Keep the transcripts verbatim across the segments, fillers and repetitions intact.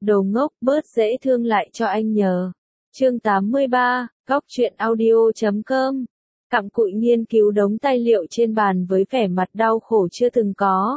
Đồ ngốc, bớt dễ thương lại cho anh nhờ. Chương tám mươi ba, Góc truyện audio chấm com. Cặm cụi nghiên cứu đống tài liệu trên bàn với vẻ mặt đau khổ chưa từng có.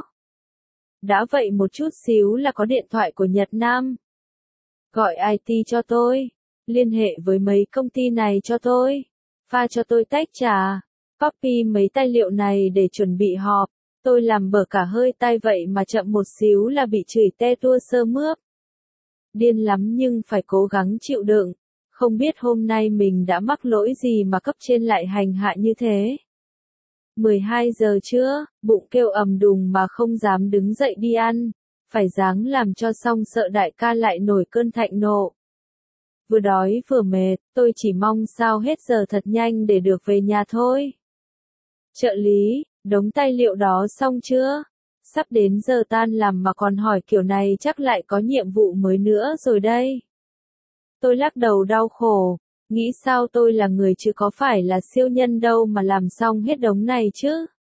Đã vậy một chút xíu là có điện thoại của Nhật Nam. Gọi i tê cho tôi. Liên hệ với mấy công ty này cho tôi. Pha cho tôi tách trà. Copy mấy tài liệu này để chuẩn bị họp. Tôi làm bở cả hơi tay vậy mà chậm một xíu là bị chửi te tua sơ mướp. Điên lắm nhưng phải cố gắng chịu đựng. Không biết hôm nay mình đã mắc lỗi gì mà cấp trên lại hành hạ như thế. mười hai giờ trưa, bụng kêu ầm đùng mà không dám đứng dậy đi ăn. Phải ráng làm cho xong sợ đại ca lại nổi cơn thạnh nộ. Vừa đói vừa mệt, tôi chỉ mong sao hết giờ thật nhanh để được về nhà thôi. Trợ lý, đống tài liệu đó xong chưa? Sắp đến giờ tan làm mà còn hỏi kiểu này chắc lại có nhiệm vụ mới nữa rồi đây. Tôi lắc đầu đau khổ, nghĩ sao tôi là người chứ có phải là siêu nhân đâu mà làm xong hết đống này chứ.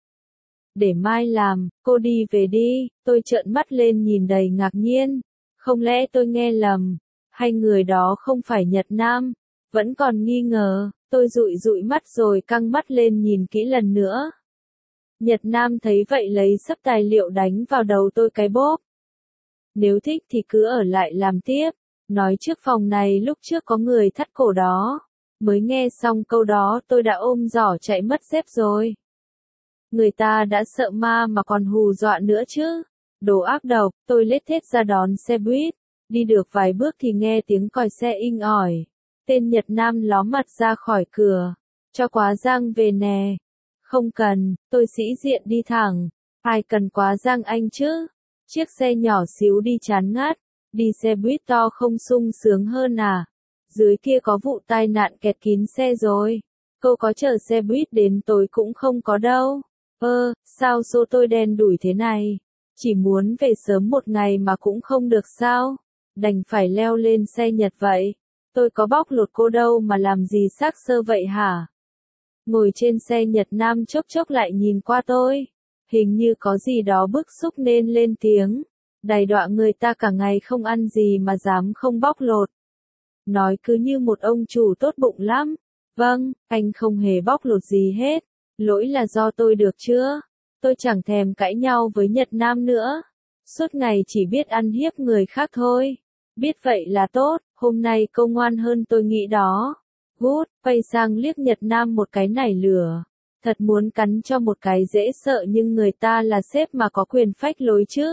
Để mai làm, cô đi về đi, tôi trợn mắt lên nhìn đầy ngạc nhiên. Không lẽ tôi nghe lầm, hay người đó không phải Nhật Nam? Vẫn còn nghi ngờ, tôi dụi dụi mắt rồi căng mắt lên nhìn kỹ lần nữa. Nhật Nam thấy vậy lấy sấp tài liệu đánh vào đầu tôi cái bóp. Nếu thích thì cứ ở lại làm tiếp. Nói trước phòng này lúc trước có người thắt cổ đó. Mới nghe xong câu đó tôi đã ôm giỏ chạy mất dép rồi. Người ta đã sợ ma mà còn hù dọa nữa chứ. Đồ ác độc, tôi lết thết ra đón xe buýt. Đi được vài bước thì nghe tiếng còi xe inh ỏi. Tên Nhật Nam ló mặt ra khỏi cửa. Cho quá giang về nè. Không cần, tôi sĩ diện đi thẳng. Ai cần quá giang anh chứ? Chiếc xe nhỏ xíu đi chán ngắt. Đi xe buýt to không sung sướng hơn à? Dưới kia có vụ tai nạn kẹt kín xe rồi. Cô có chờ xe buýt đến tối cũng không có đâu. Ơ, sao số tôi đen đủi thế này? Chỉ muốn về sớm một ngày mà cũng không được sao? Đành phải leo lên xe Nhật vậy. Tôi có bóc lột cô đâu mà làm gì xác sơ vậy hả? Ngồi trên xe Nhật Nam chốc chốc lại nhìn qua tôi. Hình như có gì đó bức xúc nên lên tiếng. Đày đọa người ta cả ngày không ăn gì mà dám không bóc lột. Nói cứ như một ông chủ tốt bụng lắm. Vâng, anh không hề bóc lột gì hết. Lỗi là do tôi được chưa? Tôi chẳng thèm cãi nhau với Nhật Nam nữa. Suốt ngày chỉ biết ăn hiếp người khác thôi. Biết vậy là tốt, hôm nay cô ngoan hơn tôi nghĩ đó. Good, quay sang liếc Nhật Nam một cái nảy lửa. Thật muốn cắn cho một cái dễ sợ nhưng người ta là sếp mà có quyền phách lối chứ.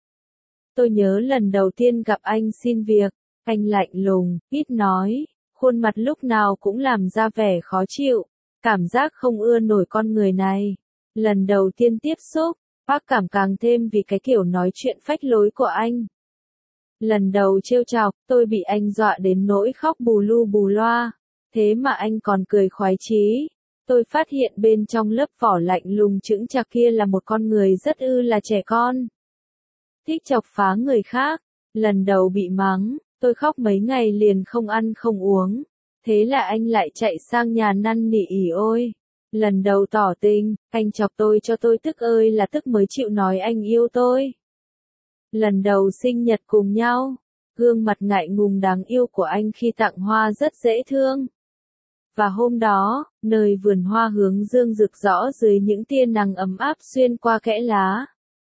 Tôi nhớ lần đầu tiên gặp anh xin việc, anh lạnh lùng, ít nói, khuôn mặt lúc nào cũng làm ra vẻ khó chịu, cảm giác không ưa nổi con người này. Lần đầu tiên tiếp xúc, bác cảm càng thêm vì cái kiểu nói chuyện phách lối của anh. Lần đầu trêu chọc, tôi bị anh dọa đến nỗi khóc bù lu bù loa, thế mà anh còn cười khoái chí. Tôi phát hiện bên trong lớp vỏ lạnh lùng chững chạc kia là một con người rất ư là trẻ con. Thích chọc phá người khác. Lần đầu bị mắng, tôi khóc mấy ngày liền không ăn không uống. Thế là anh lại chạy sang nhà năn nỉ ỉ ôi. Lần đầu tỏ tình, anh chọc tôi cho tôi tức ơi là tức mới chịu nói anh yêu tôi. Lần đầu sinh nhật cùng nhau, gương mặt ngại ngùng đáng yêu của anh khi tặng hoa rất dễ thương. Và hôm đó, nơi vườn hoa hướng dương rực rõ dưới những tia nắng ấm áp xuyên qua kẽ lá.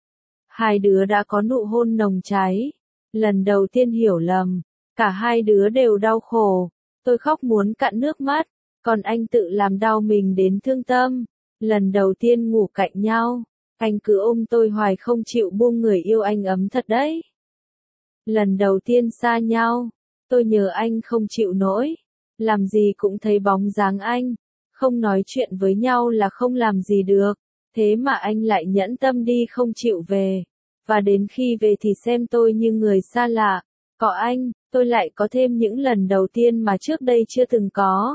Hai đứa đã có nụ hôn nồng cháy. Lần đầu tiên hiểu lầm, cả hai đứa đều đau khổ. Tôi khóc muốn cạn nước mắt, còn anh tự làm đau mình đến thương tâm. Lần đầu tiên ngủ cạnh nhau, anh cứ ôm tôi hoài không chịu buông người yêu anh ấm thật đấy. Lần đầu tiên xa nhau, tôi nhớ anh không chịu nổi. Làm gì cũng thấy bóng dáng anh, không nói chuyện với nhau là không làm gì được. Thế mà anh lại nhẫn tâm đi không chịu về. Và đến khi về thì xem tôi như người xa lạ. Có anh, tôi lại có thêm những lần đầu tiên mà trước đây chưa từng có.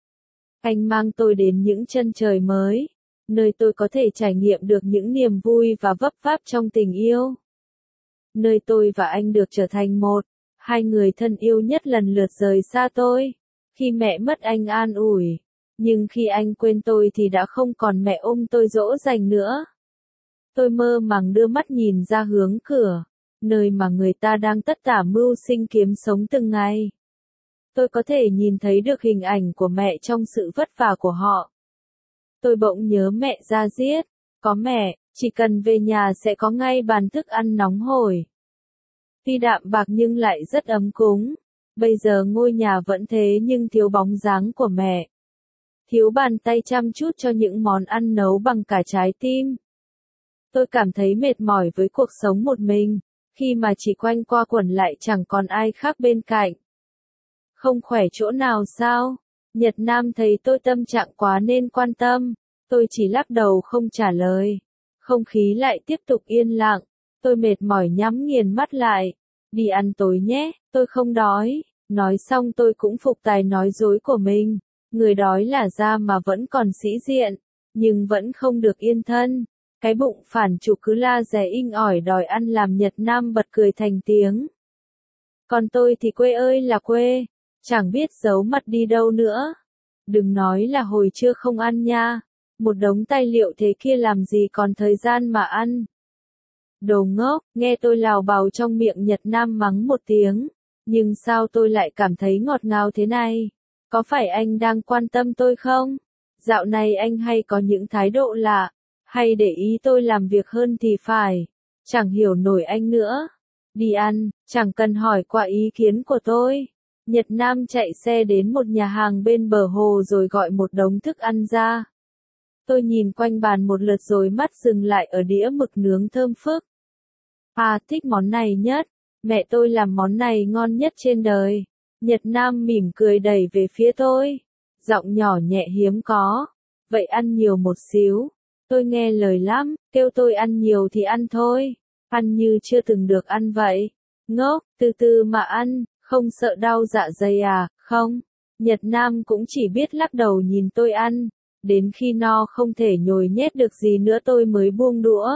Anh mang tôi đến những chân trời mới, nơi tôi có thể trải nghiệm được những niềm vui và vấp váp trong tình yêu. Nơi tôi và anh được trở thành một, hai người thân yêu nhất lần lượt rời xa tôi. Khi mẹ mất anh an ủi, nhưng khi anh quên tôi thì đã không còn mẹ ôm tôi dỗ dành nữa. Tôi mơ màng đưa mắt nhìn ra hướng cửa, nơi mà người ta đang tất tả mưu sinh kiếm sống từng ngày. Tôi có thể nhìn thấy được hình ảnh của mẹ trong sự vất vả của họ. Tôi bỗng nhớ mẹ da diết, có mẹ, chỉ cần về nhà sẽ có ngay bàn thức ăn nóng hổi. Tuy đạm bạc nhưng lại rất ấm cúng. Bây giờ ngôi nhà vẫn thế nhưng thiếu bóng dáng của mẹ. Thiếu bàn tay chăm chút cho những món ăn nấu bằng cả trái tim. Tôi cảm thấy mệt mỏi với cuộc sống một mình, khi mà chỉ quanh qua quẩn lại chẳng còn ai khác bên cạnh. Không khỏe chỗ nào sao? Nhật Nam thấy tôi tâm trạng quá nên quan tâm. Tôi chỉ lắc đầu không trả lời. Không khí lại tiếp tục yên lặng. Tôi mệt mỏi nhắm nghiền mắt lại. Đi ăn tối nhé, tôi không đói. Nói xong tôi cũng phục tài nói dối của mình. Người đói là da mà vẫn còn sĩ diện, nhưng vẫn không được yên thân. Cái bụng phản chủ cứ la dè inh ỏi đòi ăn làm Nhật Nam bật cười thành tiếng. Còn tôi thì quê ơi là quê, chẳng biết giấu mặt đi đâu nữa. Đừng nói là hồi trưa không ăn nha, một đống tài liệu thế kia làm gì còn thời gian mà ăn. Đồ ngốc, nghe tôi lào bào trong miệng Nhật Nam mắng một tiếng. Nhưng sao tôi lại cảm thấy ngọt ngào thế này? Có phải anh đang quan tâm tôi không? Dạo này anh hay có những thái độ lạ, hay để ý tôi làm việc hơn thì phải. Chẳng hiểu nổi anh nữa. Đi ăn, chẳng cần hỏi qua ý kiến của tôi. Nhật Nam chạy xe đến một nhà hàng bên bờ hồ rồi gọi một đống thức ăn ra. Tôi nhìn quanh bàn một lượt rồi mắt dừng lại ở đĩa mực nướng thơm phức. À, thích món này nhất. Mẹ tôi làm món này ngon nhất trên đời. Nhật Nam mỉm cười đẩy về phía tôi. Giọng nhỏ nhẹ hiếm có. Vậy ăn nhiều một xíu. Tôi nghe lời lắm, kêu tôi ăn nhiều thì ăn thôi. Ăn như chưa từng được ăn vậy. Ngốc, từ từ mà ăn, không sợ đau dạ dày à, không? Nhật Nam cũng chỉ biết lắc đầu nhìn tôi ăn. Đến khi no không thể nhồi nhét được gì nữa tôi mới buông đũa.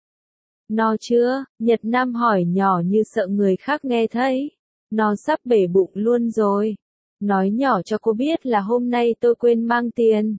No chưa? Nhật Nam hỏi nhỏ như sợ người khác nghe thấy. No sắp bể bụng luôn rồi. Nói nhỏ cho cô biết là hôm nay tôi quên mang tiền.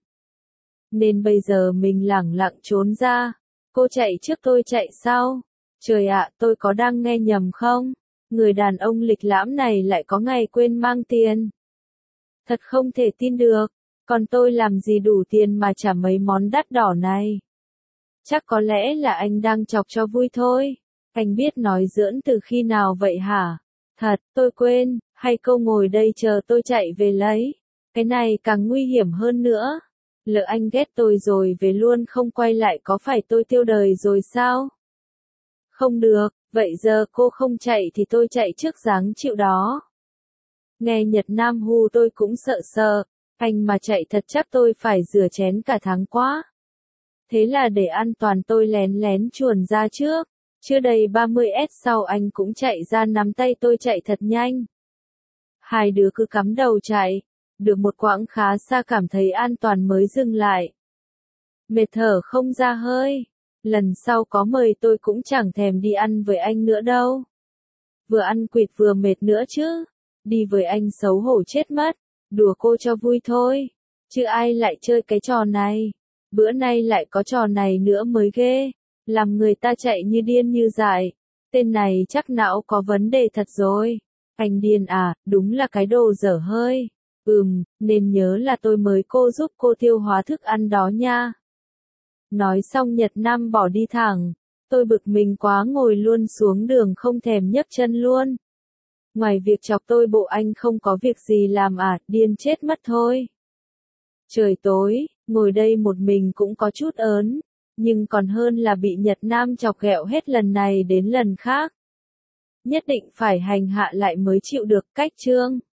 Nên bây giờ mình lẳng lặng trốn ra. Cô chạy trước tôi chạy sau. Trời ạ, tôi có đang nghe nhầm không? Người đàn ông lịch lãm này lại có ngày quên mang tiền. Thật không thể tin được. Còn tôi làm gì đủ tiền mà trả mấy món đắt đỏ này? Chắc có lẽ là anh đang chọc cho vui thôi. Anh biết nói giỡn từ khi nào vậy hả? Thật, tôi quên, hay câu ngồi đây chờ tôi chạy về lấy. Cái này càng nguy hiểm hơn nữa. Lỡ anh ghét tôi rồi về luôn không quay lại có phải tôi tiêu đời rồi sao? Không được, vậy giờ cô không chạy thì tôi chạy trước dáng chịu đó. Nghe Nhật Nam hù tôi cũng sợ sợ. Anh mà chạy thật chắc tôi phải rửa chén cả tháng quá. Thế là để an toàn tôi lén lén chuồn ra trước. Chưa đầy ba mươi mét sau anh cũng chạy ra nắm tay tôi chạy thật nhanh. Hai đứa cứ cắm đầu chạy. Được một quãng khá xa cảm thấy an toàn mới dừng lại. Mệt thở không ra hơi. Lần sau có mời tôi cũng chẳng thèm đi ăn với anh nữa đâu. Vừa ăn quỵt vừa mệt nữa chứ. Đi với anh xấu hổ chết mất. Đùa cô cho vui thôi. Chứ ai lại chơi cái trò này. Bữa nay lại có trò này nữa mới ghê. Làm người ta chạy như điên như dại. Tên này chắc não có vấn đề thật rồi. Anh điên à, đúng là cái đồ dở hơi. Ừm, nên nhớ là tôi mới cô giúp cô tiêu hóa thức ăn đó nha. Nói xong Nhật Nam bỏ đi thẳng. Tôi bực mình quá ngồi luôn xuống đường không thèm nhấc chân luôn. Ngoài việc chọc tôi bộ anh không có việc gì làm à, điên chết mất thôi. Trời tối, ngồi đây một mình cũng có chút ớn. Nhưng còn hơn là bị Nhật Nam chọc ghẹo hết lần này đến lần khác. Nhất định phải hành hạ lại mới chịu được cách chương.